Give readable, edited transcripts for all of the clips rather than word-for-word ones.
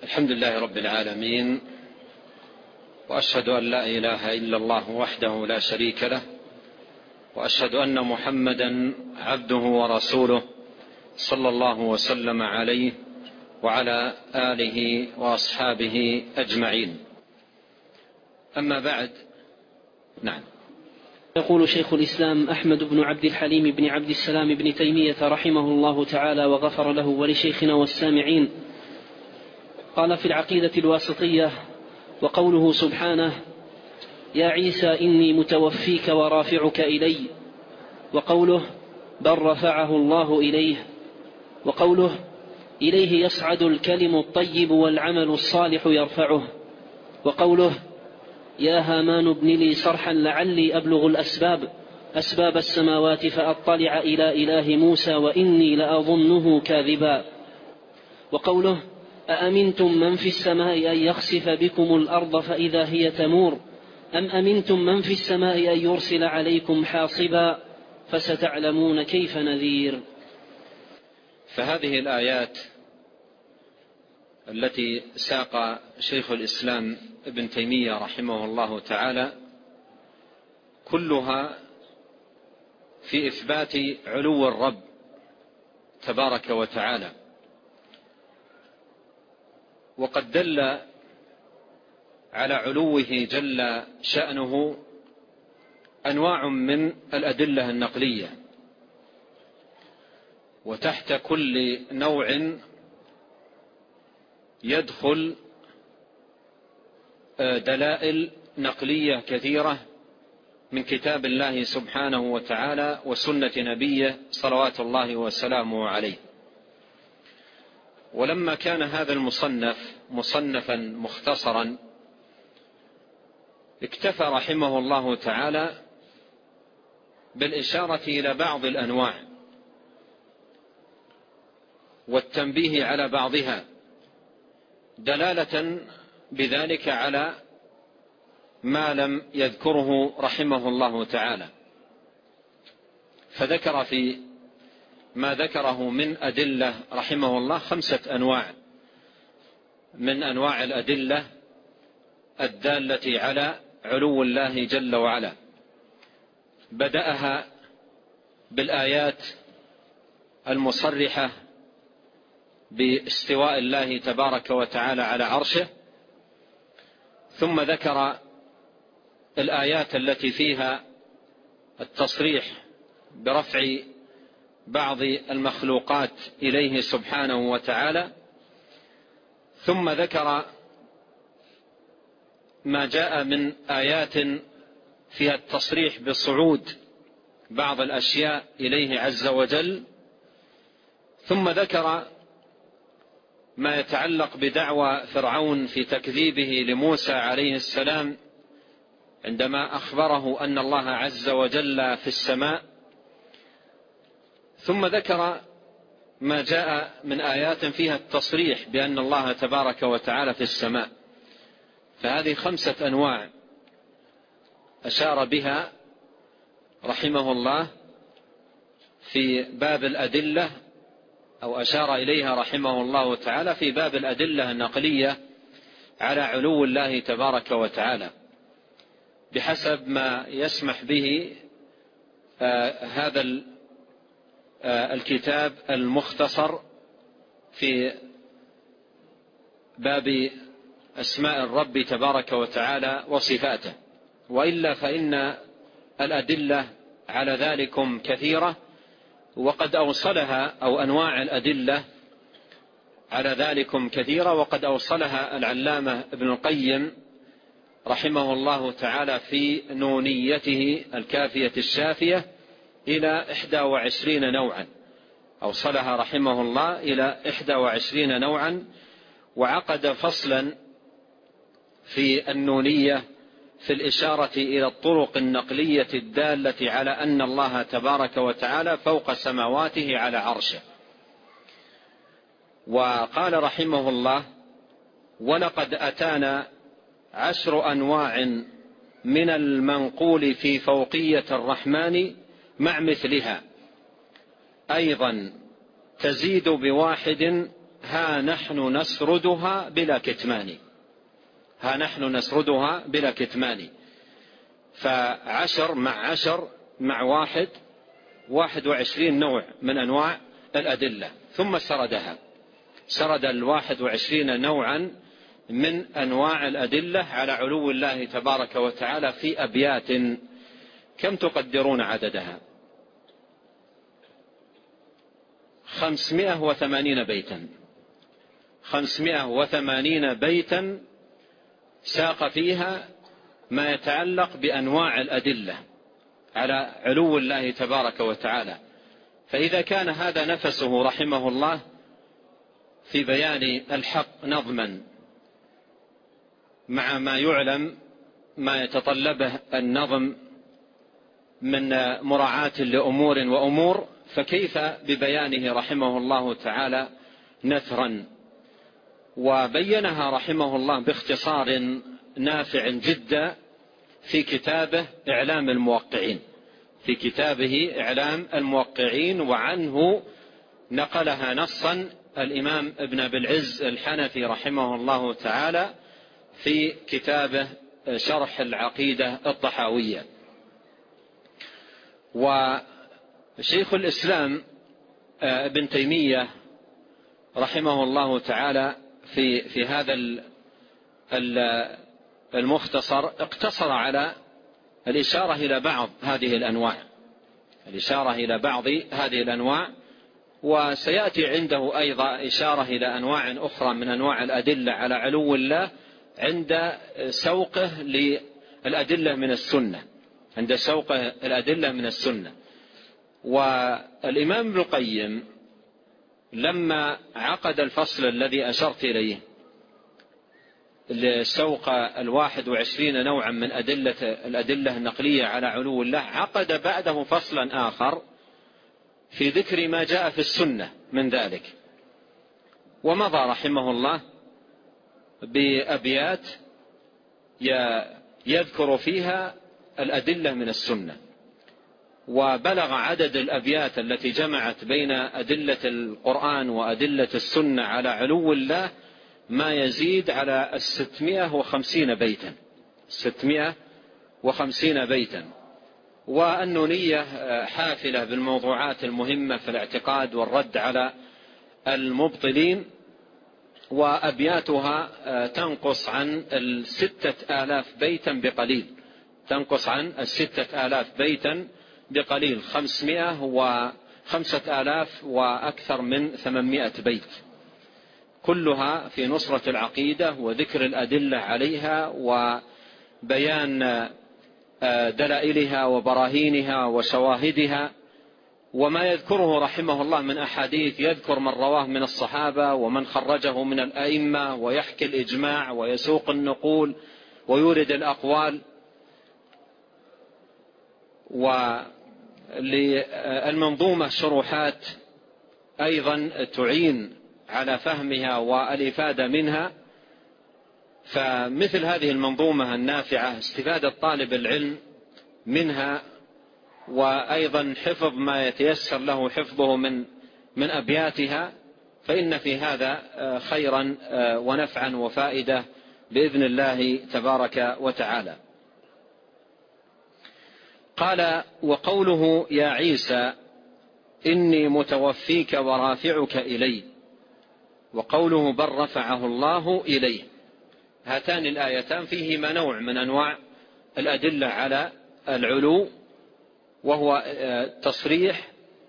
الحمد لله رب العالمين، وأشهد أن لا إله إلا الله وحده لا شريك له، وأشهد أن محمدا عبده ورسوله صلى الله وسلم عليه وعلى آله وأصحابه أجمعين. أما بعد. نعم. يقول شيخ الإسلام أحمد بن عبد الحليم بن عبد السلام بن تيمية رحمه الله تعالى وغفر له ولشيخنا والسامعين، قال في العقيدة الواسطية: وقوله سبحانه: يا عيسى إني متوفيك ورافعك إلي، وقوله: بل رفعه الله إليه، وقوله: إليه يصعد الكلم الطيب والعمل الصالح يرفعه، وقوله: يا هامان ابن لي صرحا لعلي أبلغ أسباب السماوات فأطلع إلى إله موسى وإني لأظنه كاذبا، وقوله: أأمنتم من في السماء أن يخسف بكم الأرض فإذا هي تمور، أم أمنتم من في السماء أن يرسل عليكم حاصبا فستعلمون كيف نذير. فهذه الآيات التي ساق شيخ الإسلام ابن تيمية رحمه الله تعالى كلها في إثبات علو الرب تبارك وتعالى، وقد دل على علوه جل شأنه أنواع من الأدلة النقلية، وتحت كل نوع يدخل دلائل نقلية كثيرة من كتاب الله سبحانه وتعالى وسنة نبيه صلوات الله وسلامه عليه. ولما كان هذا المصنف مصنفا مختصرا، اكتفى رحمه الله تعالى بالإشارة إلى بعض الأنواع والتنبيه على بعضها، دلالة بذلك على ما لم يذكره رحمه الله تعالى. فذكر في ما ذكره من أدلة رحمه الله 5 أنواع من أنواع الأدلة الدالة على علو الله جل وعلا. بدأها بالآيات المصرحة باستواء الله تبارك وتعالى على عرشه، ثم ذكر الآيات التي فيها التصريح برفع بعض المخلوقات إليه سبحانه وتعالى، ثم ذكر ما جاء من آيات فيها التصريح بصعود بعض الأشياء إليه عز وجل، ثم ذكر ما يتعلق بدعوى فرعون في تكذيبه لموسى عليه السلام عندما أخبره أن الله عز وجل في السماء، ثم ذكر ما جاء من آيات فيها التصريح بأن الله تبارك وتعالى في السماء. فهذه 5 أنواع أشار بها رحمه الله في باب الأدلة، أو أشار إليها رحمه الله تعالى في باب الأدلة النقلية على علو الله تبارك وتعالى، بحسب ما يسمح به هذا الكتاب المختصر في باب أسماء الرب تبارك وتعالى وصفاته. وإلا فإن الأدلة على ذلكم كثيرة، وقد أوصلها أو أنواع الأدلة على ذلكم كثيرة، وقد أوصلها العلامة ابن القيم رحمه الله تعالى في نونيته الكافية الشافية إلى 21 نوعا، أوصلها رحمه الله إلى 21 نوعا، وعقد فصلا في النونية في الإشارة إلى الطرق النقلية الدالة على أن الله تبارك وتعالى فوق سماواته على عرشه. وقال رحمه الله: ولقد أتانا 10 أنواع من المنقول في فوقية الرحمن مع مثلها، أيضا تزيد ب1 ها نحن نسردها بلا كتمان، ها نحن نسردها بلا كتمان. فعشر مع عشر مع 21 نوع من أنواع الأدلة، ثم سردها، سرد 21 نوعا من أنواع الأدلة على علو الله تبارك وتعالى في أبيات. كم تقدرون عددها؟ 580 بيتا، 580 بيتا ساق فيها ما يتعلق بأنواع الأدلة على علو الله تبارك وتعالى. فإذا كان هذا نفسه رحمه الله في بيان الحق نظما، مع ما يعلم ما يتطلبه النظم من مراعاة لأمور وأمور، فكيف ببيانه رحمه الله تعالى نثرا؟ وبينها رحمه الله باختصار نافع جدا في كتابه إعلام الموقعين، في كتابه إعلام الموقعين، وعنه نقلها نصا الإمام ابن أبي العز الحنفي رحمه الله تعالى في كتابه شرح العقيدة الطحاوية. وشيخ الإسلام ابن تيمية رحمه الله تعالى في هذا المختصر اقتصر على الإشارة إلى بعض هذه الأنواع، الإشارة إلى بعض هذه الأنواع، وسيأتي عنده أيضا إشارة إلى أنواع أخرى من أنواع الأدلة على علو الله عند سوقه للأدلة من السنة، عند سوقه الأدلة من السنة. والإمام ابن القيم لما عقد الفصل الذي أشرت إليه لسوق 21 نوعا من الأدلة النقلية على علو الله، عقد بعده فصلا آخر في ذكر ما جاء في السنة من ذلك، ومضى رحمه الله بأبيات يذكر فيها الأدلة من السنة، وبلغ عدد الأبيات التي جمعت بين أدلة القرآن وأدلة السنة على علو الله ما يزيد على 650 بيتا، 650 بيتا. والنونية حافلة بالموضوعات المهمة في الاعتقاد والرد على المبطلين، وأبياتها تنقص عن 6000 بيتا بقليل، تنقص عن 6000 بيتا بقليل، 500 وأكثر من 800 بيت، كلها في نصرة العقيدة وذكر الأدلة عليها وبيان دلائلها وبراهينها وشواهدها. وما يذكره رحمه الله من أحاديث، يذكر من رواه من الصحابة ومن خرجه من الأئمة، ويحكي الإجماع ويسوق النقول ويورد الأقوال. وللمنظومة شروحات أيضا تعين على فهمها والإفادة منها. فمثل هذه المنظومة النافعة استفادة طالب العلم منها، وأيضا حفظ ما يتيسر له حفظه من أبياتها، فإن في هذا خيرا ونفعا وفائدة بإذن الله تبارك وتعالى. قال: وقوله يا عيسى إني متوفيك ورافعك إلي، وقوله بل رفعه الله إليه، هاتان الآيتان فيهما نوع من أنواع الأدلة على العلو، وهو تصريح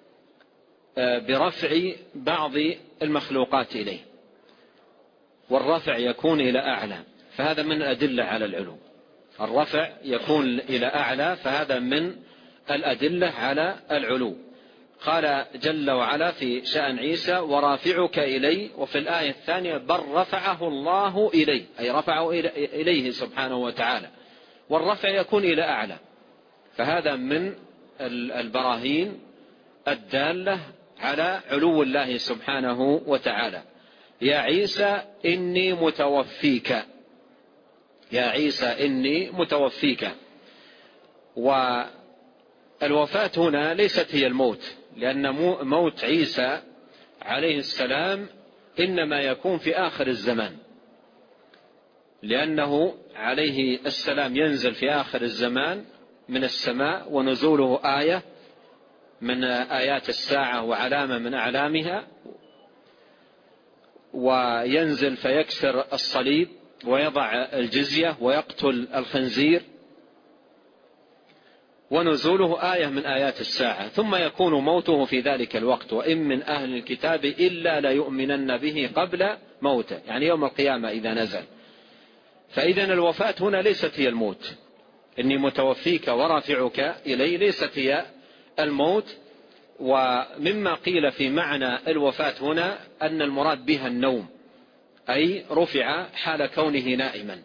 برفع بعض المخلوقات إليه، والرفع يكون إلى أعلى، فهذا من الأدلة على العلو، الرفع يكون إلى أعلى، فهذا من الأدلة على العلو. قال جل وعلا في شأن عيسى: ورافعك إلي، وفي الآية الثانية: بل رفعه الله إلي، أي رفعه إليه سبحانه وتعالى، والرفع يكون إلى أعلى، فهذا من البراهين الدالة على علو الله سبحانه وتعالى. يا عيسى إني متوفيك، يا عيسى إني متوفيك. والوفاة هنا ليست هي الموت، لأن موت عيسى عليه السلام إنما يكون في آخر الزمان، لأنه عليه السلام ينزل في آخر الزمان من السماء، ونزوله آية من آيات الساعة وعلامة من أعلامها، وينزل فيكسر الصليب ويضع الجزية ويقتل الخنزير، ونزوله آية من آيات الساعة، ثم يكون موته في ذلك الوقت. وإن من أهل الكتاب إلا ليؤمنن به قبل موته، يعني يوم القيامة إذا نزل. فإذن الوفاة هنا ليست هي الموت، إني متوفيك ورافعك إلي، ليست هي الموت. ومما قيل في معنى الوفاة هنا أن المراد بها النوم، أي رفع حال كونه نائما.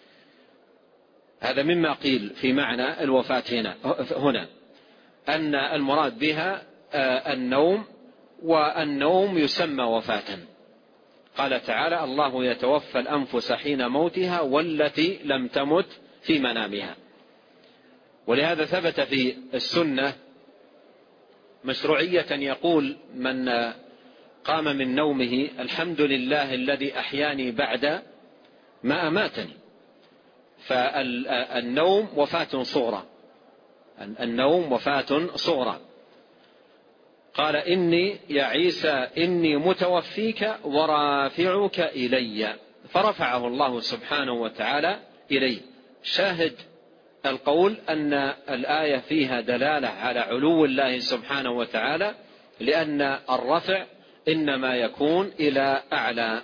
هذا مما قيل في معنى الوفاة هنا أن المراد بها النوم، والنوم يسمى وفاة. قال تعالى: الله يتوفى الأنفس حين موتها والتي لم تمت في منامها. ولهذا ثبت في السنة مشروعية يقول من قام من نومه: الحمد لله الذي أحياني بعد ما أماتني. فالنوم وفاة صغرى، النوم وفاة صغرى. قال: إني يا عيسى إني متوفيك ورافعك إلي، فرفعه الله سبحانه وتعالى إليه. شاهد القول أن الآية فيها دلالة على علو الله سبحانه وتعالى، لأن الرفع إنما يكون إلى أعلى.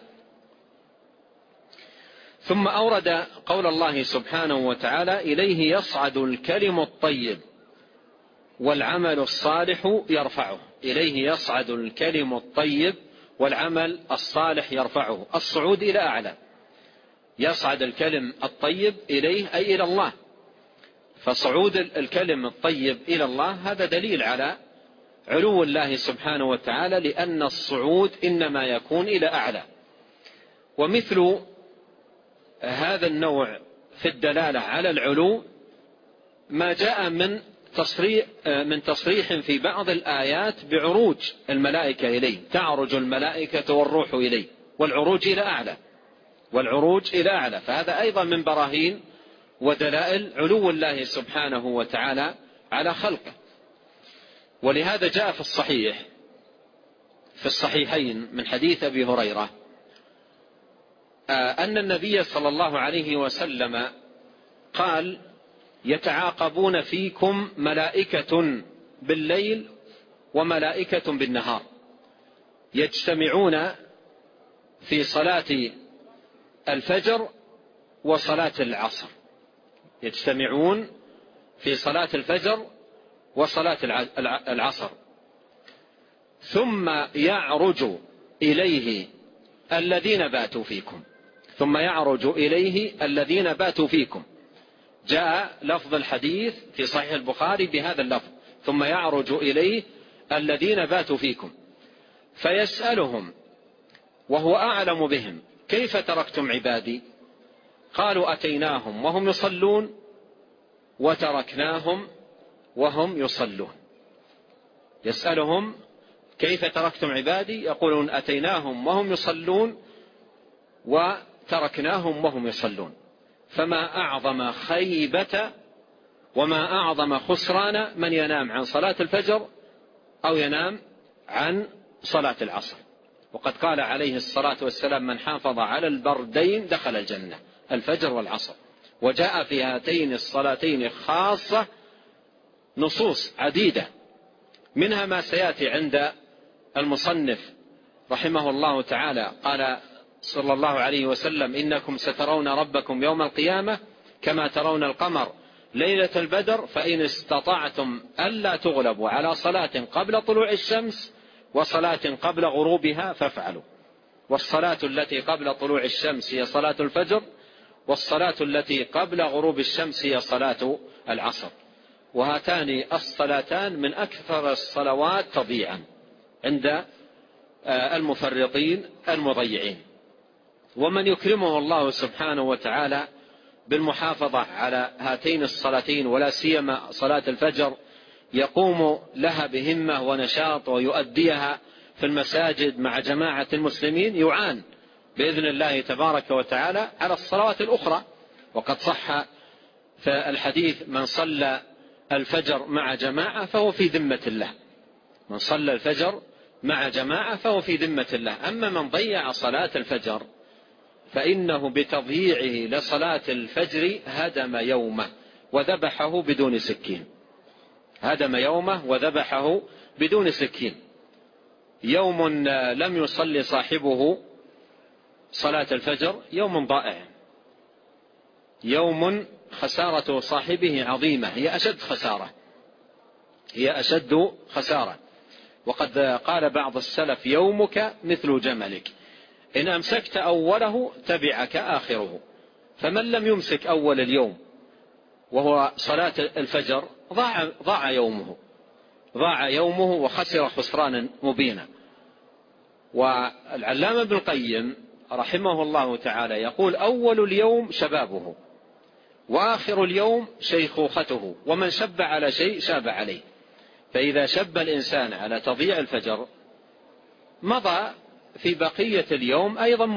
ثم أورد قول الله سبحانه وتعالى: إليه يصعد الكلم الطيب والعمل الصالح يرفعه. إليه يصعد الكلم الطيب والعمل الصالح يرفعه، الصعود إلى أعلى. يصعد الكلم الطيب إليه أي إلى الله، فصعود الكلم الطيب إلى الله هذا دليل على علو الله سبحانه وتعالى، لأن الصعود إنما يكون إلى أعلى. ومثل هذا النوع في الدلالة على العلو ما جاء من تصريح في بعض الآيات بعروج الملائكة إليه، تعرج الملائكة والروح إليه، والعروج إلى أعلى، والعروج إلى أعلى. فهذا أيضا من براهين ودلائل علو الله سبحانه وتعالى على خلقه. ولهذا جاء في الصحيحين من حديث أبي هريرة أن النبي صلى الله عليه وسلم قال: يتعاقبون فيكم ملائكة بالليل وملائكة بالنهار، يجتمعون في صلاة الفجر وصلاة العصر، يجتمعون في صلاة الفجر وصلاة العصر، ثم يعرج إليه الذين باتوا فيكم، ثم يعرج إليه الذين باتوا فيكم. جاء لفظ الحديث في صحيح البخاري بهذا اللفظ: ثم يعرج إليه الذين باتوا فيكم فيسألهم وهو أعلم بهم: كيف تركتم عبادي؟ قالوا: أتيناهم وهم يصلون وتركناهم وهم يصلون. يسألهم: كيف تركتم عبادي؟ يقولون: أتيناهم وهم يصلون وتركناهم وهم يصلون. فما أعظم خيبة وما أعظم خسران من ينام عن صلاة الفجر أو ينام عن صلاة العصر. وقد قال عليه الصلاة والسلام: من حافظ على البردين دخل الجنة، الفجر والعصر. وجاء في هاتين الصلاتين خاصة نصوص عديدة، منها ما سيأتي عند المصنف رحمه الله تعالى. قال صلى الله عليه وسلم: إنكم سترون ربكم يوم القيامة كما ترون القمر ليلة البدر، فإن استطعتم ألا تغلبوا على صلاة قبل طلوع الشمس وصلاة قبل غروبها فافعلوا. والصلاة التي قبل طلوع الشمس هي صلاة الفجر، والصلاة التي قبل غروب الشمس هي صلاة العصر. وهاتان الصلاتان من أكثر الصلوات تضييعا عند المفرطين المضيعين. ومن يكرمه الله سبحانه وتعالى بالمحافظة على هاتين الصلاتين، ولا سيما صلاة الفجر، يقوم لها بهمة ونشاط ويؤديها في المساجد مع جماعة المسلمين يعان بإذن الله تبارك وتعالى على الصلوات الأخرى. وقد صح في الحديث: من صلى الفجر مع جماعة فهو في ذمة الله. من صلى الفجر مع جماعة فهو في ذمة الله. أما من ضيع صلاة الفجر فإنه بتضييعه لصلاة الفجر هدم يومه وذبحه بدون سكين. هدم يومه وذبحه بدون سكين. يوم لم يصلي صاحبه صلاة الفجر يوم ضائع، يوم خسارة صاحبه عظيمة، هي أشد خسارة. وقد قال بعض السلف: يومك مثل جملك، إن أمسكت أوله تبعك آخره. فمن لم يمسك أول اليوم وهو صلاة الفجر ضاع يومه وخسر خسرانا مبينا. والعلامة ابن القيم رحمه الله تعالى يقول: أول اليوم شبابه وآخر اليوم شيخوخته، ومن شب على شيء شاب عليه. فإذا شب الإنسان على تضييع الفجر مضى في بقية اليوم أيضا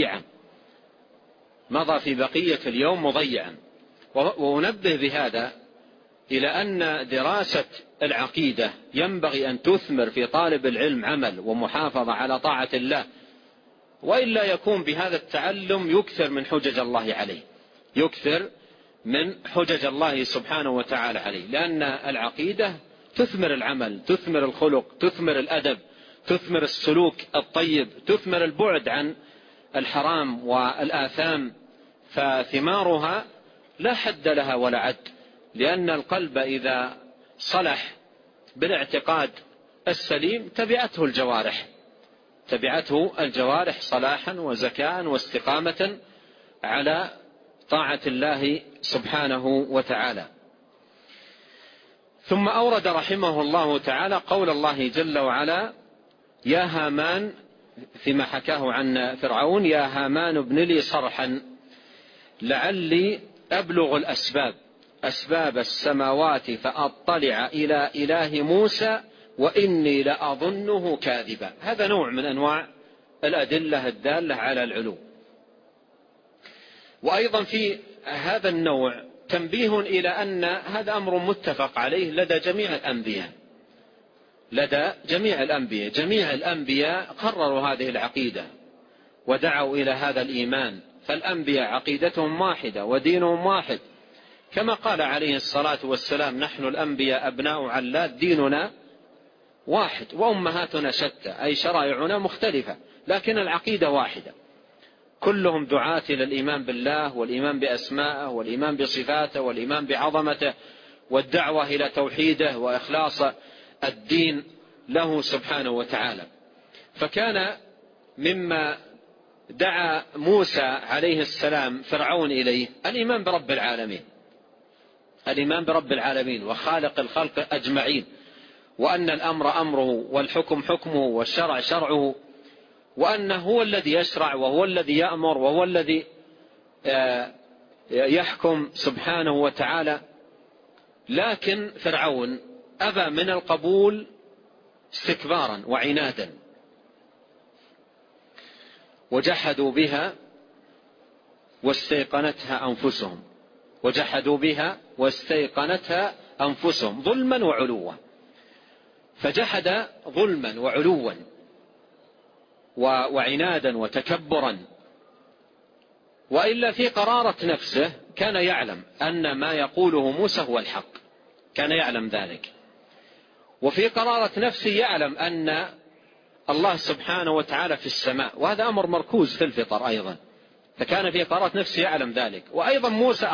مضيعا. وأنبه بهذا إلى أن دراسة العقيدة ينبغي أن تثمر في طالب العلم عمل ومحافظة على طاعة الله، وإلا يكون بهذا التعلم يكثر من حجج الله سبحانه وتعالى عليه. لأن العقيدة تثمر العمل، تثمر الخلق، تثمر الأدب، تثمر السلوك الطيب، تثمر البعد عن الحرام والآثام، فثمارها لا حد لها ولا عد. لأن القلب إذا صلح بالاعتقاد السليم تبعته الجوارح صلاحا وزكاء واستقامة على طاعة الله سبحانه وتعالى. ثم أورد رحمه الله تعالى قول الله جل وعلا: يا هامان، فيما حكاه عن فرعون: يا هامان ابن لي صرحا لعلي أبلغ أسباب السماوات فأطلع إلى إله موسى وإني لأظنه كاذبا. هذا نوع من أنواع الأدلة الدالة على العلو. وأيضا في هذا النوع تنبيه إلى أن هذا أمر متفق عليه لدى جميع الأنبياء. جميع الأنبياء قرروا هذه العقيدة ودعوا إلى هذا الإيمان. فالأنبياء عقيدتهم واحدة ودينهم واحد، كما قال عليه الصلاة والسلام: نحن الأنبياء أبناء علات، ديننا واحد وأمهاتنا شتى، أي شرائعنا مختلفة لكن العقيدة واحدة. كلهم دعاة إلى الإيمان بالله والإيمان بأسمائه والإيمان بصفاته والإيمان بعظمته والدعوة إلى توحيده وإخلاص الدين له سبحانه وتعالى. فكان مما دعا موسى عليه السلام فرعون إليه الإيمان برب العالمين وخالق الخلق أجمعين، وأن الأمر أمره والحكم حكمه والشرع شرعه، وأنه هو الذي يشرع وهو الذي يأمر وهو الذي يحكم سبحانه وتعالى. لكن فرعون أبى من القبول استكبارا وعنادا، وجحدوا بها واستيقنتها أنفسهم ظلما وعلوا. فجحد ظلما وعلوا وعنادا وتكبرا، وإلا في قرارة نفسه كان يعلم أن ما يقوله موسى هو الحق، كان يعلم ذلك. وفي قرارة نفسه يعلم أن الله سبحانه وتعالى في السماء، وهذا أمر مركوز في الفطر أيضا، فكان في قرارة نفسه يعلم ذلك. وأيضا موسى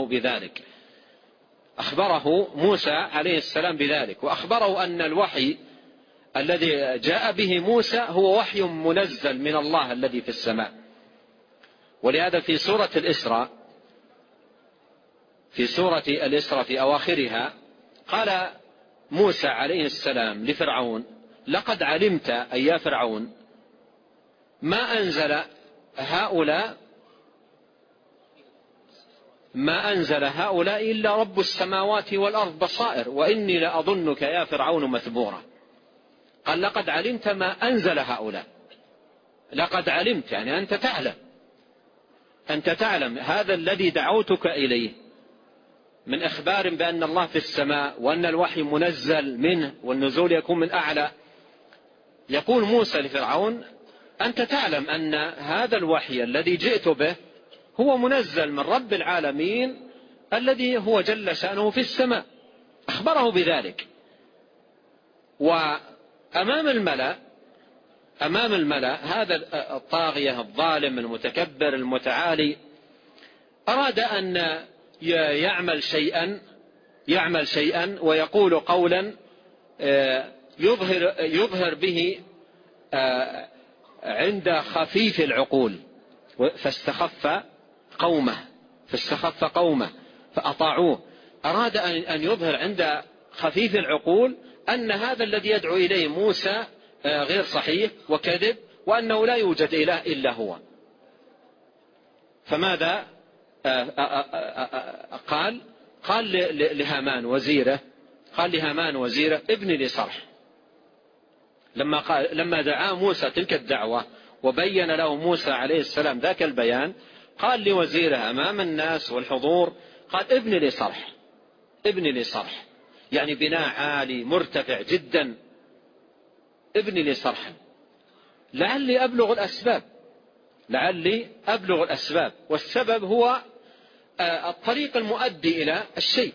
أخبره موسى عليه السلام بذلك، وأخبره أن الوحي الذي جاء به موسى هو وحي منزل من الله الذي في السماء. ولهذا في سورة الإسراء في أواخرها قال موسى عليه السلام لفرعون: لقد علمت أي يا فرعون ما أنزل هؤلاء إلا رب السماوات والأرض بصائر وإني لأظنك يا فرعون مثبورا. قال لقد علمت ما أنزل هؤلاء. لقد علمت يعني أنت تعلم هذا الذي دعوتك إليه من إخبار بأن الله في السماء وأن الوحي منزل منه والنزول يكون من أعلى. يقول موسى لفرعون أنت تعلم أن هذا الوحي الذي جئت به هو منزل من رب العالمين الذي هو جل شأنه في السماء. أخبره بذلك. وأمام الملأ هذا الطاغية الظالم المتكبر المتعالي أراد أن يعمل شيئا ويقول قولا يظهر به عند خفيف العقول، فاستخف قومه فأطاعوه. أراد أن يظهر عند خفيف العقول أن هذا الذي يدعو إليه موسى غير صحيح وكذب، وأنه لا يوجد إله إلا هو. فماذا قال لهامان وزيره ابن لي صرح. لما دعا موسى تلك الدعوة وبين له موسى عليه السلام ذاك البيان، قال لوزيره أمام الناس والحضور، قال ابن لي صرح يعني بناء عالي مرتفع جدا. ابن لي صرحا لعلي أبلغ الأسباب. والسبب هو الطريق المؤدي إلى الشيء،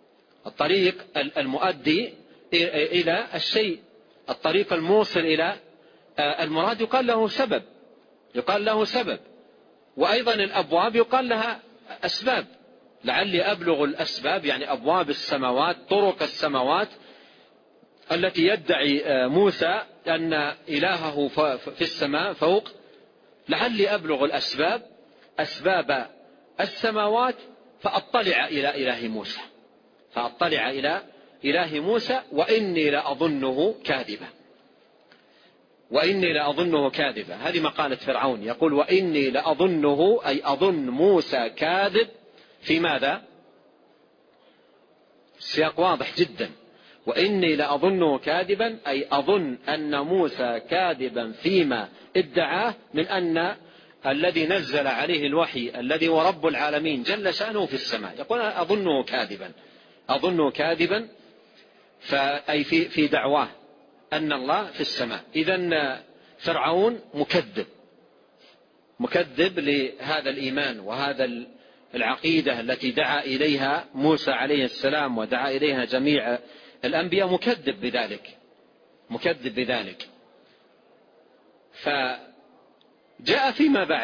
الطريق الموصل إلى المراد يقال له سبب. وأيضا الأبواب يقال لها أسباب. لعلي أبلغ الأسباب يعني أبواب السماوات، طرق السماوات التي يدعي موسى أن إلهه في السماء فوق. لعلي أبلغ أسباب السماوات فأطلع إلى إله موسى وإني لأظنه كاذبا. هذه مقالة فرعون، يقول وإني لأظنه أي أظن موسى كاذب. في ماذا؟ السياق واضح جدا. وإني لأظنه كاذبا أي أظن أن موسى كاذبا فيما ادعاه من أن الذي نزل عليه الوحي الذي هو رب العالمين جل شأنه في السماء. يقول أظنه كاذبا فأي في دعواه أن الله في السماء. إذن فرعون مكذب لهذا الإيمان وهذا العقيدة التي دعا إليها موسى عليه السلام ودعا إليها جميع الأنبياء، مكذب بذلك. فجاء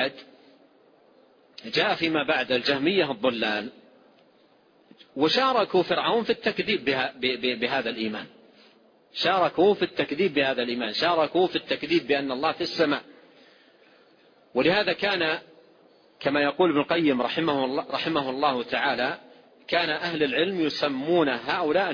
فيما بعد الجهمية الضلال وشاركوا فرعون في التكذيب بهذا الإيمان، شاركوا في التكذيب بأن الله في السماء. ولهذا كان كما يقول ابن القيم رحمه الله تعالى، كان أهل العلم يسمون هؤلاء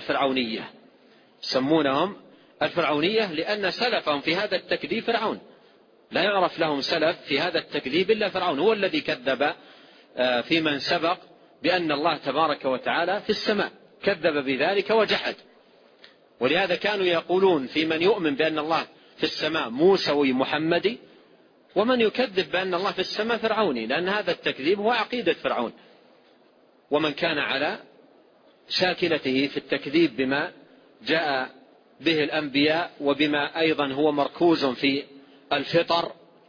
الفرعونية لأن سلفهم في هذا التكذيب فرعون. لا يعرف لهم سلف في هذا التكذيب إلا فرعون، هو الذي كذب في من سبق بأن الله تبارك وتعالى في السماء، كذب بذلك وجحد. ولهذا كانوا يقولون في من يؤمن بأن الله في السماء موسوي محمدي، ومن يكذب بأن الله في السماء فرعوني، لأن هذا التكذيب هو عقيدة فرعون. ومن كان على شاكلته في التكذيب بما جاء به الأنبياء وبما أيضا هو مركوز في الفطر،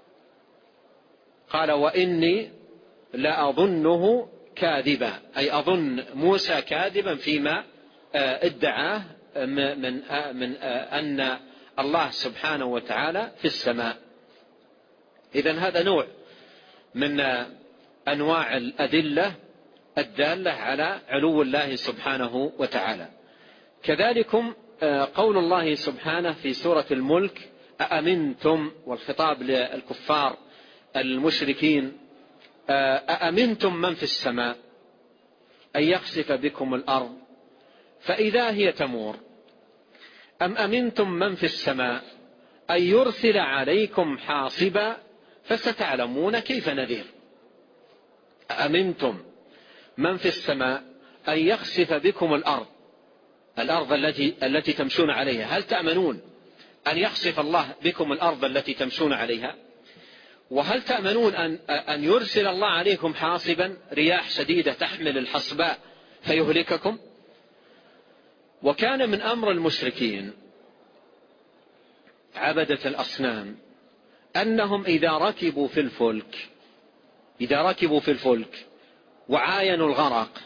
قال وإني لا أظنه كاذبا أي أظن موسى كاذبا فيما ادعاه من أن الله سبحانه وتعالى في السماء. إذن هذا نوع من أنواع الأدلة الدالة على علو الله سبحانه وتعالى. كذلكم قول الله سبحانه في سورة الملك أأمنتم، والخطاب للكفار المشركين، أأمنتم من في السماء أن يخسف بكم الأرض فإذا هي تمور أم أمنتم من في السماء أن يرسل عليكم حاصبا فستعلمون كيف نذير. أأمنتم من في السماء أن يخسف بكم الأرض التي تمشون عليها، هل تأمنون أن يخسف الله بكم الأرض التي تمشون عليها؟ وهل تأمنون أن يرسل الله عليكم حاصبا رياح شديدة تحمل الحصباء فيهلككم؟ وكان من أمر المشركين عبدة الأصنام أنهم إذا ركبوا في الفلك وعاينوا الغرق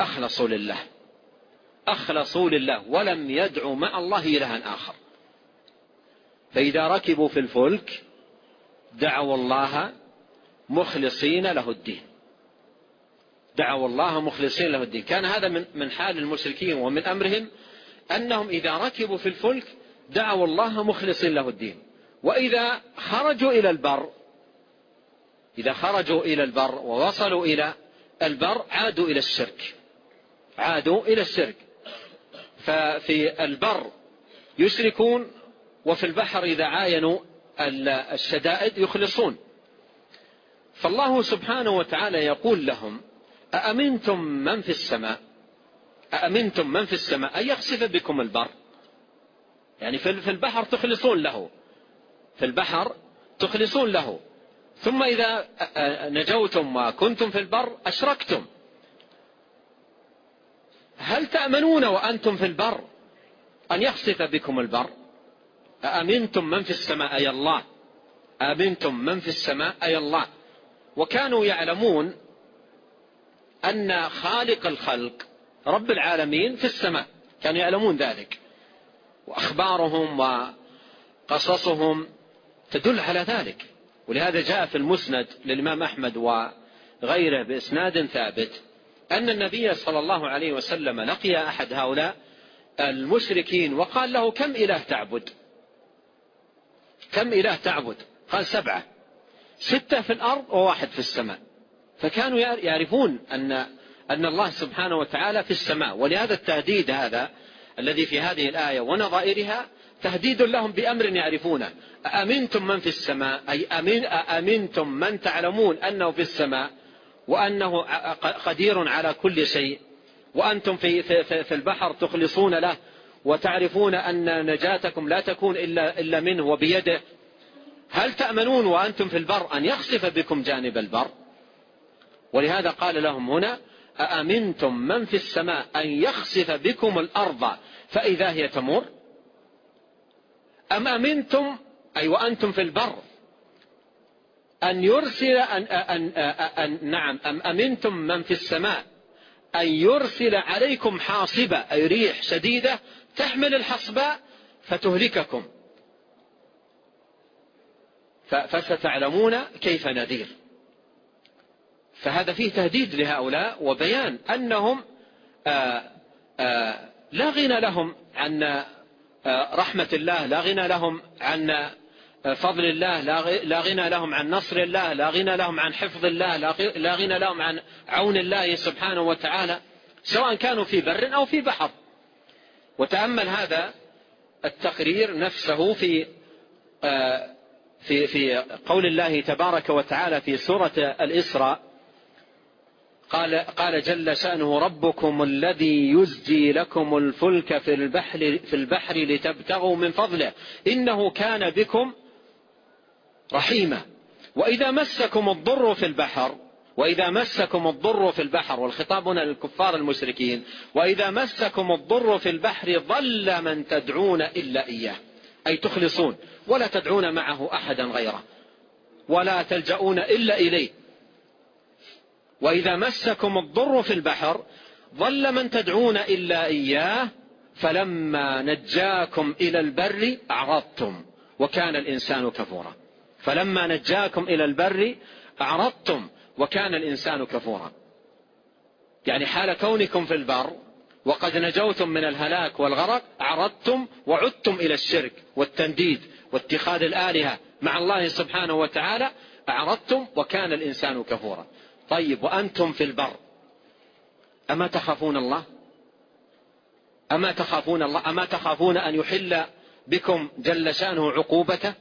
أخلصوا لله ولم يدعوا مع الله إلها آخر. فإذا ركبوا في الفلك دعوا الله مخلصين له الدين. كان هذا من حال المشركين ومن أمرهم أنهم إذا ركبوا في الفلك دعوا الله مخلصين له الدين. وإذا خرجوا إلى البر ووصلوا إلى البر عادوا إلى الشرك. ففي البر يشركون، وفي البحر إذا عاينوا الشدائد يخلصون. فالله سبحانه وتعالى يقول لهم: أأمنتم من في السماء أن يخسف بكم البر؟ يعني في البحر تخلصون له، ثم إذا نجوتم وكنتم في البر أشركتم. هل تأمنون وأنتم في البر أن يخسف بكم البر؟ أأمنتم من في السماء أي الله. وكانوا يعلمون أن خالق الخلق رب العالمين في السماء، كانوا يعلمون ذلك، وأخبارهم وقصصهم تدل على ذلك. ولهذا جاء في المسند للإمام أحمد وغيره بإسناد ثابت أن النبي صلى الله عليه وسلم لقي أحد هؤلاء المشركين وقال له: كم إله تعبد؟ قال: 7، 6 في الأرض و1 في السماء. فكانوا يعرفون أن الله سبحانه وتعالى في السماء. ولهذا التهديد هذا الذي في هذه الآية ونظائرها تهديد لهم بأمر يعرفونه. أأمنتم من في السماء، أي أأمنتم من تعلمون أنه في السماء وأنه قدير على كل شيء، وأنتم في البحر تخلصون له وتعرفون أن نجاتكم لا تكون إلا منه وبيده. هل تأمنون وأنتم في البر أن يخسف بكم جانب البر؟ ولهذا قال لهم هنا: أأمنتم من في السماء أن يخسف بكم الأرض فإذا هي تمور؟ أم أمنتم أي وأنتم في البر أن يرسل أم أمنتم من في السماء أن يرسل عليكم حاصبة أي ريح شديدة تحمل الحصباء فتهلككم، فستعلمون كيف نذير. فهذا فيه تهديد لهؤلاء وبيان أنهم لا غنى لهم عن رحمة الله، لا غنى لهم عن فضل الله، لا غنى لهم عن نصر الله، لا غنى لهم عن حفظ الله، لا غنى لهم عن عون الله سبحانه وتعالى، سواء كانوا في بر أو في بحر. وتأمل هذا التقرير نفسه في قول الله تبارك وتعالى في سورة الإسراء: قال جل شأنه: ربكم الذي يزجي لكم الفلك في البحر لتبتغوا من فضله إنه كان بكم رحيما وإذا مسكم الضر في البحر، والخطاب هنا للكفار المشركين: وإذا مسكم الضر في البحر ضل من تدعون إلا إياه، أي تخلصون ولا تدعون معه أحدا غيره ولا تلجؤون إلا إليه. وإذا مسكم الضر في البحر ضل من تدعون إلا إياه فلما نجاكم إلى البر أعرضتم وكان الإنسان كفورا. فلما نجاكم إلى البر أعرضتم وكان الإنسان كفورا، يعني حال كونكم في البر وقد نجوتم من الهلاك والغرق أعرضتم وعدتم إلى الشرك والتنديد واتخاذ الآلهة مع الله سبحانه وتعالى، أعرضتم وكان الإنسان كفورا. طيب، وأنتم في البر أما تخافون الله؟ أما تخافون أن يحل بكم جل شأنه عقوبته؟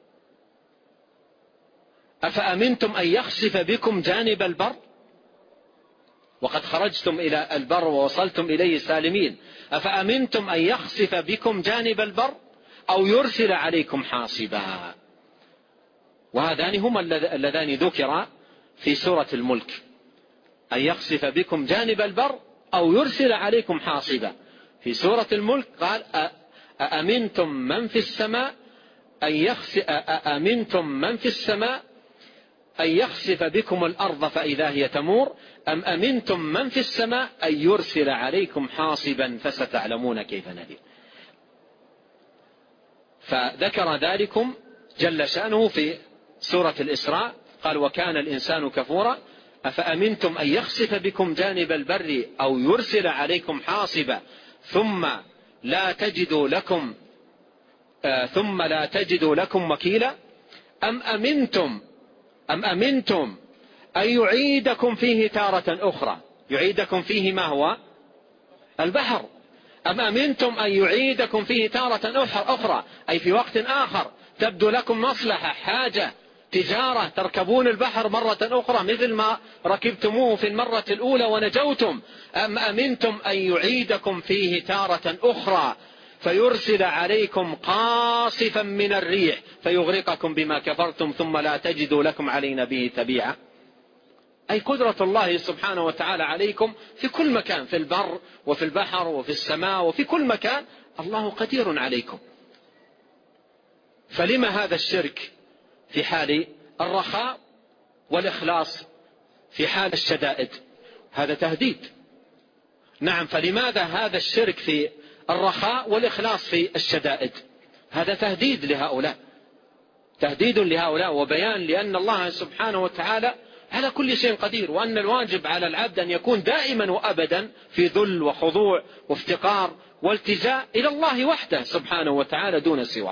أفأمنتم أن يخسف بكم جانب البر وقد خرجتم إلى البر ووصلتم إليه سالمين؟ أفأمنتم أن يخسف بكم جانب البر أو يرسل عليكم حاصبا. وهذان هما اللذان ذكرا في سورة الملك، أن يخسف بكم جانب البر أو يرسل عليكم حاصبا. في سورة الملك قال أأمنتم من في السماء أن يخسف بكم الأرض فإذا هي تمور أم أمنتم من في السماء أن يرسل عليكم حاصبا فستعلمون كيف نذير. فذكر ذلكم جل شأنه في سورة الإسراء، قال وكان الإنسان كفورا أفأمنتم أن يخسف بكم جانب البر أو يرسل عليكم حاصبا ثم لا تجدوا لكم وكيلا أم أمنتم أن يعيدكم فيه تارة أخرى. يعيدكم فيه ما هو؟ البحر. أم أمنتم أن يعيدكم فيه تارة أخرى أي في وقت آخر تبدو لكم مصلحة، حاجة، تجارة، تركبون البحر مرة أخرى مثل ما ركبتموه في المرة الأولى ونجوتم. أم أمنتم أن يعيدكم فيه تارة أخرى فيرسل عليكم قاصفا من الريح فيغرقكم بما كفرتم ثم لا تجدوا لكم علينا به تبيعا. أي قدرة الله سبحانه وتعالى عليكم في كل مكان، في البر وفي البحر وفي السماء وفي كل مكان الله قدير عليكم. فلما هذا الشرك في حال الرخاء والإخلاص في حال الشدائد؟ هذا تهديد. نعم، فلماذا هذا الشرك في الرخاء والإخلاص في الشدائد؟ هذا تهديد لهؤلاء وبيان لأن الله سبحانه وتعالى على كل شيء قدير، وأن الواجب على العبد أن يكون دائما وأبدا في ذل وخضوع وافتقار والتجاء إلى الله وحده سبحانه وتعالى دون سواه.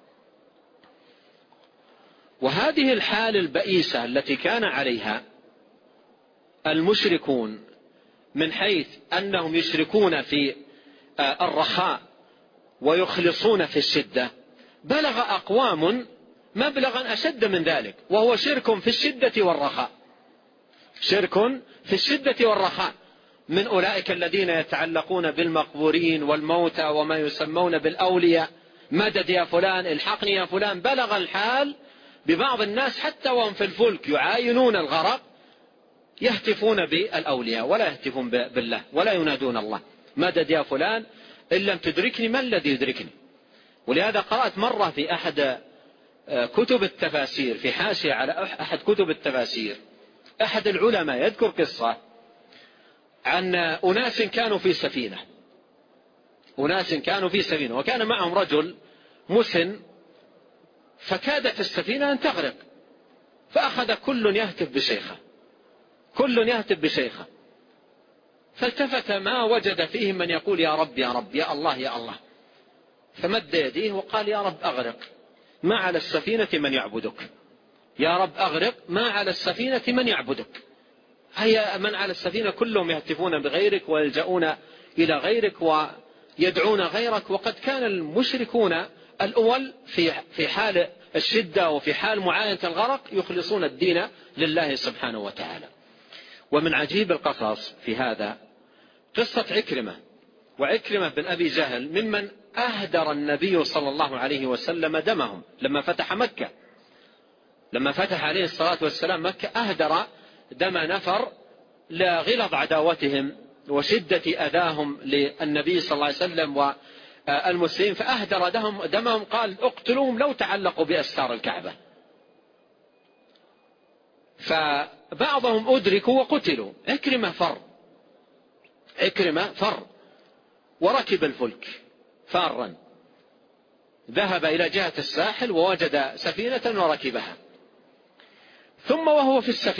وهذه الحال البئيسة التي كان عليها المشركون من حيث أنهم يشركون في الرخاء ويخلصون في الشدة، بلغ أقوام مبلغا أشد من ذلك، وهو شرك في الشدة والرخاء. شرك في الشدة والرخاء من أولئك الذين يتعلقون بالمقبورين والموتى وما يسمون بالأولياء، مدد يا فلان، الحقني يا فلان. بلغ الحال ببعض الناس حتى وهم في الفلك يعاينون الغرق يهتفون بالأولياء ولا يهتفون بالله ولا ينادون الله، مدد يا فلان، إن لم تدركني ما الذي يدركني. ولهذا قرأت مرة في أحد كتب التفاسير، في حاشية على أحد كتب التفاسير، أحد العلماء يذكر قصة عن أناس كانوا في سفينة، وكان معهم رجل مسن، فكادت السفينة أن تغرق، فأخذ كل يهتف بشيخه، فالتفت ما وجد فيهم من يقول يا رب يا رب، يا الله يا الله، فمد يديه وقال يا رب أغرق، ما على السفينة من يعبدك، يا رب أغرق، ما على السفينة من يعبدك. هيا من على السفينة كلهم يهتفون بغيرك ويلجؤون إلى غيرك ويدعون غيرك. وقد كان المشركون الأول في حال الشدة وفي حال معاينة الغرق يخلصون الدين لله سبحانه وتعالى. ومن عجيب القصص في هذا قصة وعكرمة بن أبي جهل، ممن أهدر النبي صلى الله عليه وسلم دمهم لما فتح مكة، لما فتح عليه الصلاة والسلام مكة، أهدر دم نفر لغلظ عداوتهم وشدة أذاهم للنبي صلى الله عليه وسلم والمسلمين، فأهدر دمهم، قال اقتلوهم لو تعلقوا بأستار الكعبة. فبعضهم أدركوا وقتلوا. عكرمة فر وركب الفلك فارا، ذهب إلى جهة الساحل ووجد سفينة وركبها، ثم وهو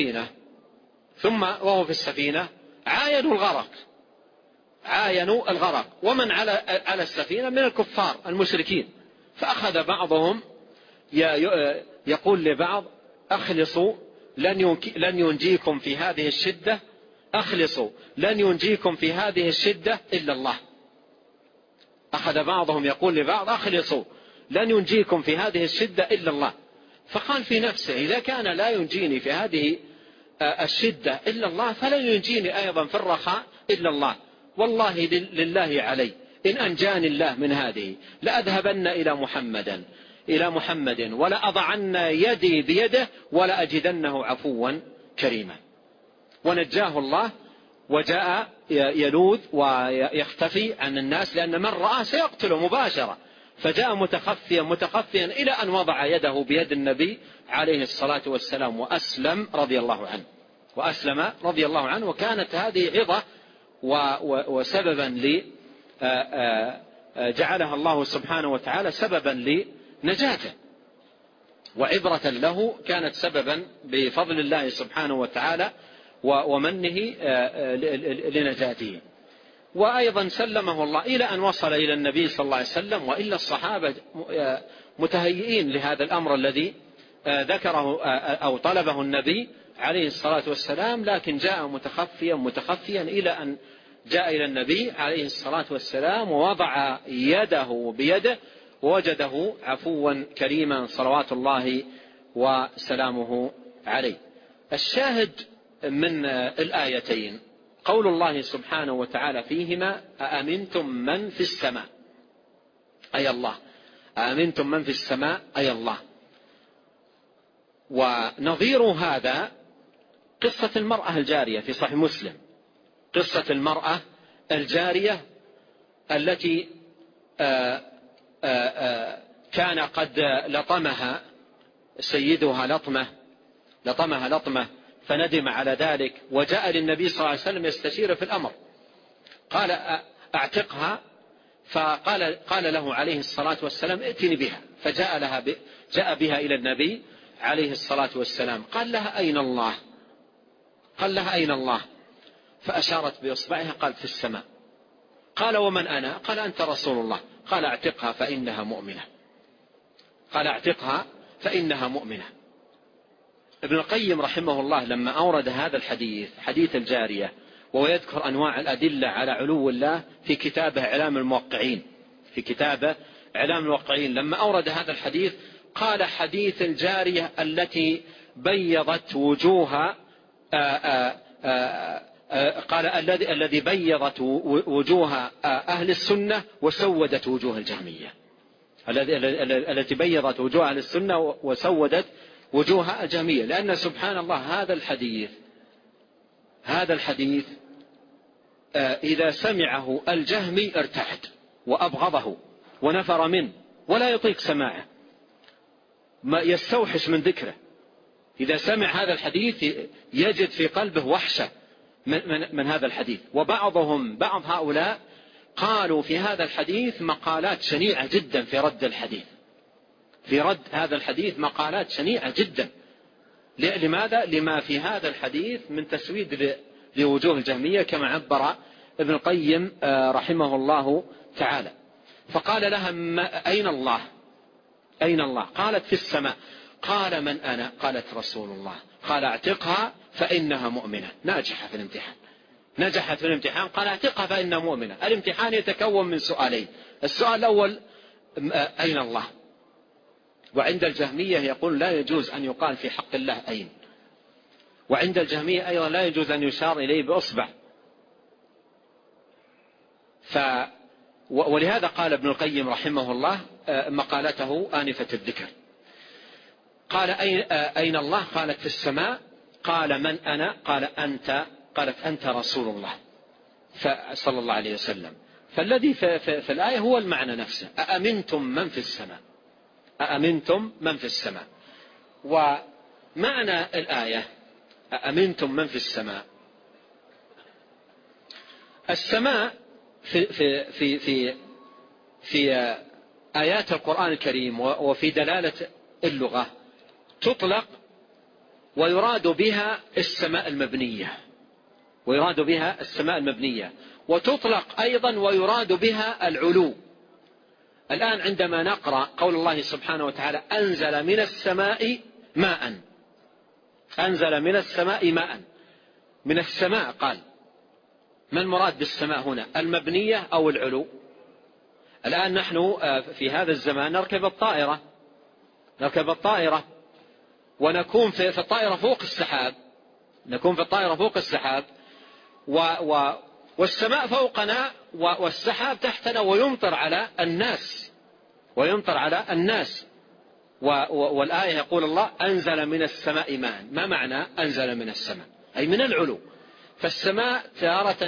في السفينة عاينوا الغرق، ومن على السفينة من الكفار المشركين. فأخذ بعضهم يقول لبعض أخلصوا لن ينجيكم في هذه الشدة، أخلصوا لن ينجيكم في هذه الشدة إلا الله. أخذ بعضهم يقول لبعض أخلصوا لن ينجيكم في هذه الشدة إلا الله. فقال في نفسه إذا كان لا ينجيني في هذه الشدة إلا الله فلن ينجيني أيضا في الرخاء إلا الله، والله لله علي إن أنجاني الله من هذه لأذهبن إلى محمد ولأضعن يدي بيده ولأجدنه عفوا كريما. ونجاه الله وجاء يلوذ ويختفي عن الناس، لأن من رآه سيقتله مباشرة، فجاء متخفيا إلى أن وضع يده بيد النبي عليه الصلاة والسلام وأسلم رضي الله عنه. وكانت هذه عظة وسببا جعلها الله سبحانه وتعالى سببا لنجاته، وعبرة له، كانت سببا بفضل الله سبحانه وتعالى ومنه لنجاته. وأيضا سلمه الله إلى أن وصل إلى النبي صلى الله عليه وسلم. وإلا الصحابة متهيئين لهذا الأمر الذي ذكره أو طلبه النبي عليه الصلاة والسلام، لكن جاء متخفيا إلى أن جاء إلى النبي عليه الصلاة والسلام ووضع يده بيده ووجده عفوا كريما صلوات الله وسلامه عليه. الشاهد من الآيتين قول الله سبحانه وتعالى فيهما: أأمنتم من في السماء، أي الله، أأمنتم من في السماء أي الله. ونظير هذا قصة المرأة الجارية في صحيح مسلم، قصة المرأة الجارية التي كان قد لطمها سيدها لطمة فندم على ذلك، وجاء للنبي صلى الله عليه وسلم يستشير في الأمر، قال: أعتقها. فقال له عليه الصلاة والسلام: ائتني بها. جاء بها إلى النبي عليه الصلاة والسلام. قال لها: أين الله؟ فأشارت بإصبعها، قالت: في السماء. قال: ومن أنا؟ قال: أنت رسول الله. قال: اعتقها فإنها مؤمنة. ابن القيم رحمه الله لما أورد هذا الحديث، حديث الجارية، وهو يذكر أنواع الأدلة على علو الله في كتابه إعلام الموقعين، لما أورد هذا الحديث قال: حديث الجارية التي بيضت وجوه قال الذي بيضت وجوه أهل السنة وسودت وجوه الجهمية، التي بيضت وجوه أهل السنة وسودت وجوه الجهمية. لأن سبحان الله هذا الحديث إذا سمعه الجهمي ارتعد وأبغضه ونفر منه ولا يطيق سماعه، ما يستوحش من ذكره. إذا سمع هذا الحديث يجد في قلبه وحشة من هذا الحديث. بعض هؤلاء قالوا في هذا الحديث مقالات شنيعة جدا في رد هذا الحديث مقالات شنيعة جدا. لماذا؟ لما في هذا الحديث من تسويد لوجوه الجهمية كما عبر ابن القيم رحمه الله تعالى. فقال لها: أين الله؟ قالت: في السماء. قال: من أنا؟ قالت: رسول الله. قال: اعتقها فإنها مؤمنة. نجحت في الامتحان. قال: اعتقها فإنها مؤمنة. الامتحان يتكون من سؤالين: السؤال الأول: أين الله؟ وعند الجهمية يقول لا يجوز أن يقال في حق الله أين، وعند الجهمية أيضا لا يجوز أن يشار إليه بأصبع. ولهذا قال ابن القيم رحمه الله مقالته آنفة الذكر. قال: أين الله؟ قالت: في السماء. قال: من أنا؟ قالت: أنت رسول الله صلى الله عليه وسلم. فالذي في الآية هو المعنى نفسه: أأمنتم من في السماء. ومعنى الآية أأمنتم من في السماء، السماء في آيات القرآن الكريم وفي دلالة اللغة تطلق ويراد بها السماء المبنية، وتطلق أيضا ويراد بها العلو. الآن عندما نقرأ قول الله سبحانه وتعالى: أنزل من السماء ماء. من السماء، قال: ما المراد بالسماء هنا؟ المبنية أو العلو؟ الآن نحن في هذا الزمان نركب الطائرة ونكون في الطائرة فوق السحاب، والسماء فوقنا والسحاب تحتنا ويمطر على الناس. والآية يقول الله أنزل من السماء ماء. ما معنى أنزل من السماء؟ أي من العلو. فالسماء تارة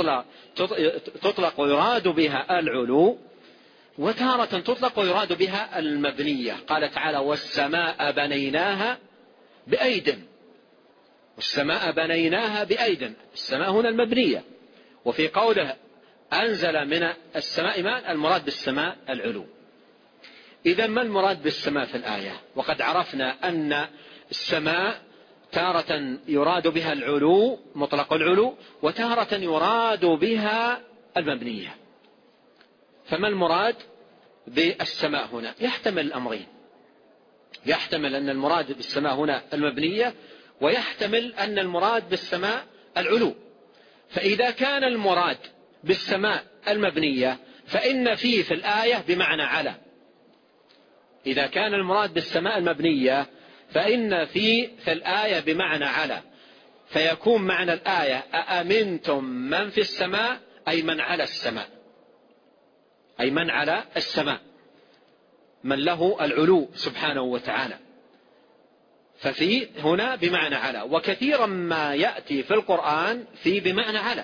تطلق ويراد بها العلو، وتارة تطلق ويراد بها المبنية. قال تعالى والسماء بنيناها بأيد. والسماء بنيناها بأيد، السماء هنا المبنية. وفي قوله أنزل من السماء ماء المراد بالسماء العلو. إذا ما المراد بالسماء في الآية؟ وقد عرفنا أن السماء تارة يراد بها العلو مطلق العلو، وتارة يراد بها المبنية. فما المراد بالسماء هنا؟ يحتمل الأمرين، يحتمل أن المراد بالسماء هنا المبنية، ويحتمل أن المراد بالسماء العلو. فإذا كان المراد بالسماء المبنية فإن في الآية بمعنى على. إذا كان المراد بالسماء المبنية فإن في الآية بمعنى على، فيكون معنى الآية أأمنتم من في السماء أي من على السماء، أي من على السماء، من له العلو سبحانه وتعالى. ففي هنا بمعنى على. وكثيرا ما يأتي في القرآن في بمعنى على،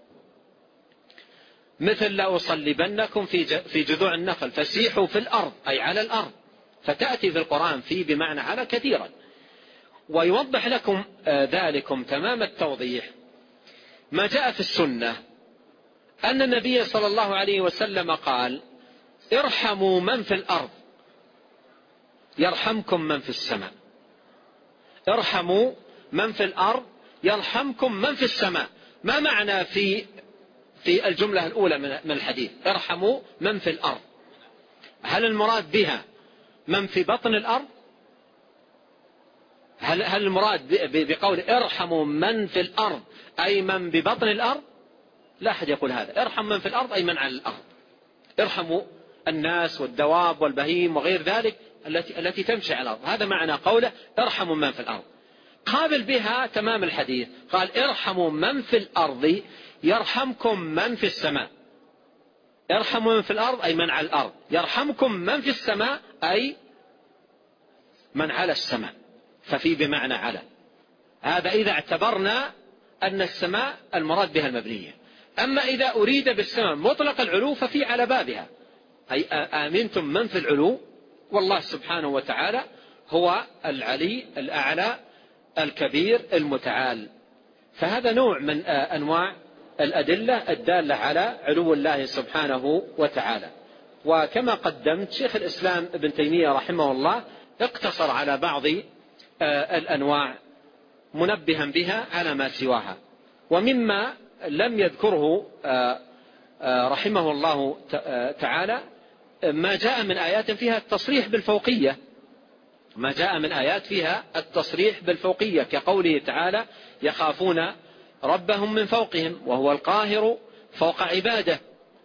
مثل لأصلبنكم في جذوع النخل فسيحوا في الأرض أي على الأرض. فتأتي في القرآن في بمعنى على كثيرا. ويوضح لكم ذلكم تمام التوضيح ما جاء في السنة أن النبي صلى الله عليه وسلم قال ارحموا من في الأرض يرحمكم من في السماء. ارحموا من في الأرض يرحمكم من في السماء. ما معنى في الجملة الأولى من الحديث ارحموا من في الأرض؟ هل المراد بها من في بطن الأرض؟ هل المراد بقول ارحموا من في الأرض أي من ببطن الأرض؟ لا أحد يقول هذا. ارحم من في الأرض أي من على الأرض. ارحموا الناس والدواب والبهيم وغير ذلك التي تمشي على الأرض. هذا معنى قوله ارحموا من في الأرض. قابل بها تمام الحديث قال ارحموا من في الأرض يرحمكم من في السماء. ارحموا من في الأرض أي من على الأرض، يرحمكم من في السماء أي من على السماء. ففي بمعنى على. هذا إذا اعتبرنا أن السماء المراد بها المبنية. أما إذا أريد بالسماء مطلق العلو ففي على بابها، أي آمنتم من في العلو، والله سبحانه وتعالى هو العلي الأعلى الكبير المتعال. فهذا نوع من أنواع الأدلة الدالة على علو الله سبحانه وتعالى. وكما قدمت شيخ الإسلام ابن تيمية رحمه الله اقتصر على بعض الأنواع منبها بها على ما سواها. ومما لم يذكره رحمه الله تعالى ما جاء من آيات فيها التصريح بالفوقية، ما جاء من آيات فيها التصريح بالفوقية كقوله تعالى يخافون ربهم من فوقهم وهو القاهر فوق عباده.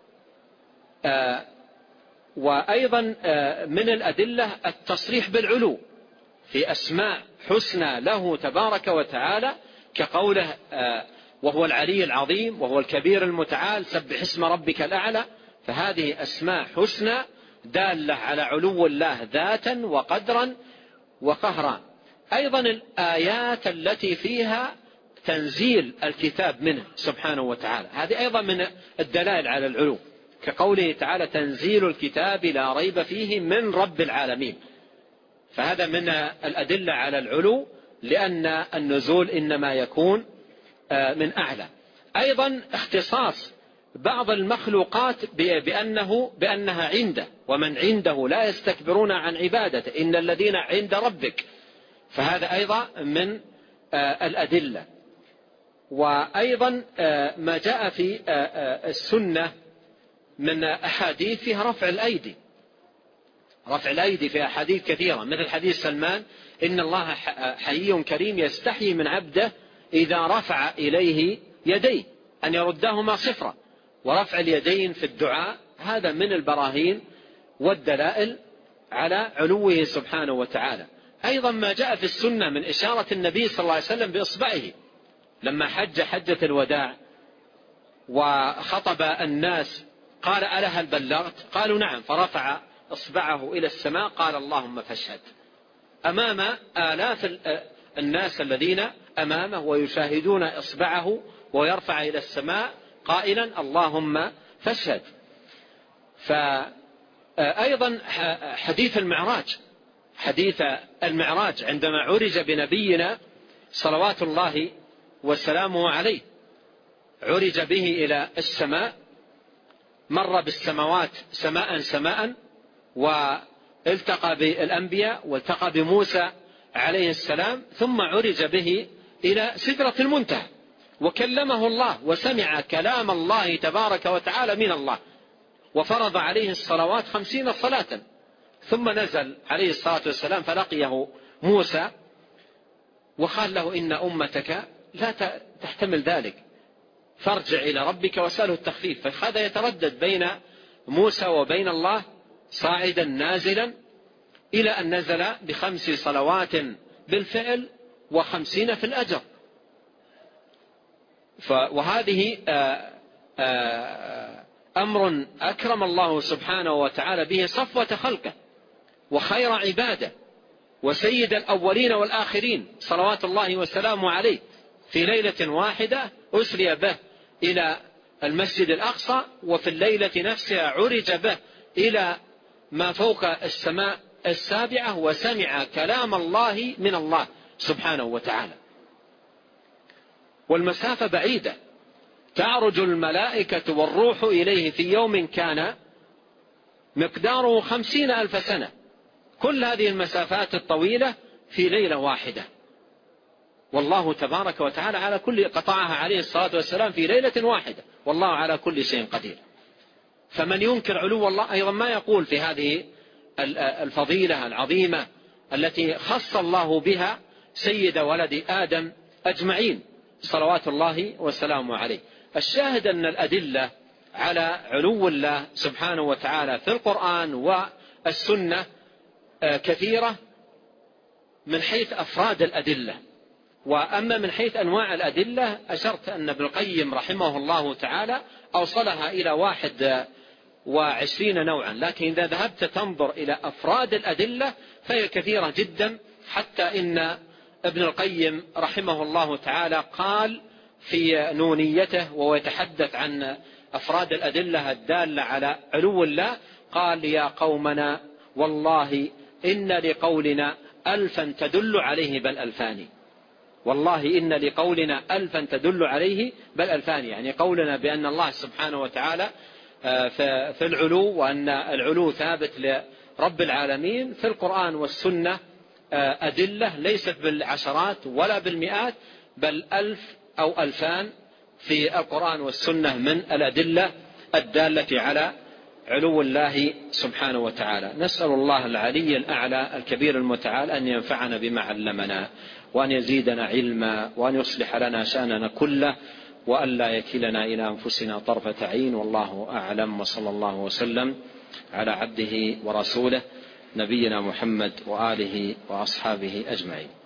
وأيضا من الأدلة التصريح بالعلو في أسماء حسنى له تبارك وتعالى كقوله وهو العلي العظيم وهو الكبير المتعال سبح اسم ربك الأعلى. فهذه أسماء حسنى دالة على علو الله ذاتا وقدرا وقهرا. أيضا الآيات التي فيها تنزيل الكتاب منه سبحانه وتعالى هذه أيضا من الدلائل على العلو كقوله تعالى تنزيل الكتاب لا ريب فيه من رب العالمين. فهذا من الأدلة على العلو لأن النزول إنما يكون من أعلى. أيضا اختصاص بعض المخلوقات بأنها عنده ومن عنده لا يستكبرون عن عبادته إن الذين عند ربك. فهذا أيضا من الأدلة. وأيضا ما جاء في السنة من أحاديث فيها رفع الأيدي، رفع الأيدي في أحاديث كثيرة مثل حديث سلمان إن الله حيي كريم يستحيي من عبده إذا رفع إليه يديه أن يردهما صفرا. ورفع اليدين في الدعاء هذا من البراهين والدلائل على علوه سبحانه وتعالى. أيضا ما جاء في السنة من إشارة النبي صلى الله عليه وسلم بإصبعه لما حج حجة الوداع وخطب الناس قال ألا هل بلغت؟ قالوا نعم، فرفع إصبعه إلى السماء قال اللهم فاشهد، أمام آلاف الناس الذين أمامه ويشاهدون إصبعه ويرفع إلى السماء قائلا اللهم فاشهد. فأيضا حديث المعراج عندما عرج بنبينا صلوات الله وسلامه عليه، عرج به إلى السماء، مر بالسماوات سماء والتقى بالأنبياء والتقى بموسى عليه السلام، ثم عرج به إلى سدرة المنتهى وكلمه الله وسمع كلام الله تبارك وتعالى من الله، وفرض عليه الصلوات 50 صلاة. ثم نزل عليه الصلاة والسلام فلقيه موسى وقال له إن أمتك لا تحتمل ذلك، فارجع إلى ربك واسأله التخفيف. فهذا يتردد بين موسى وبين الله صاعدا نازلا، إلى أن نزل ب5 صلوات بالفعل و50 في الأجر. وهذه أمر أكرم الله سبحانه وتعالى به صفوة خلقه وخير عباده وسيد الأولين والآخرين صلوات الله وسلامه عليه، في ليلة واحدة أسري به إلى المسجد الأقصى، وفي الليلة نفسها عرج به إلى ما فوق السماء السابعة وسمع كلام الله من الله سبحانه وتعالى. والمسافة بعيدة، تعرج الملائكة والروح إليه في يوم كان مقداره 50,000 سنة. كل هذه المسافات الطويلة في ليلة واحدة، والله تبارك وتعالى على كل قطعها عليه الصلاة والسلام في ليلة واحدة، والله على كل شيء قدير. فمن ينكر علو الله أيضا ما يقول في هذه الفضيلة العظيمة التي خص الله بها سيد ولد آدم أجمعين صلوات الله وسلامه عليه. الشاهد أن الأدلة على علو الله سبحانه وتعالى في القرآن والسنة كثيرة من حيث أفراد الأدلة، وأما من حيث أنواع الأدلة أشرت أن ابن القيم رحمه الله تعالى أوصلها إلى 21 نوعا، لكن إذا ذهبت تنظر إلى أفراد الأدلة فهي كثيرة جدا، حتى إن ابن القيم رحمه الله تعالى قال في نونيته وهو يتحدث عن أفراد الأدلة الدالة على علو الله، قال يا قومنا والله إن لقولنا 1000 تدل عليه بل 2000. والله إن لقولنا 1000 تدل عليه بل 2000، يعني قولنا بأن الله سبحانه وتعالى في العلو، وأن العلو ثابت لرب العالمين في القرآن والسنة أدلة ليست بالعشرات ولا بالمئات، بل 1000 أو 2000 في القرآن والسنة من الأدلة الدالة على علو الله سبحانه وتعالى. نسأل الله العلي الأعلى الكبير المتعال أن ينفعنا بما علمنا، وأن يزيدنا علما، وأن يصلح لنا شأننا كله، وأن لا يكلنا إلى أنفسنا طرفة عين. والله أعلم، وصلى الله وسلم على عبده ورسوله نبينا محمد وآله وأصحابه أجمعين.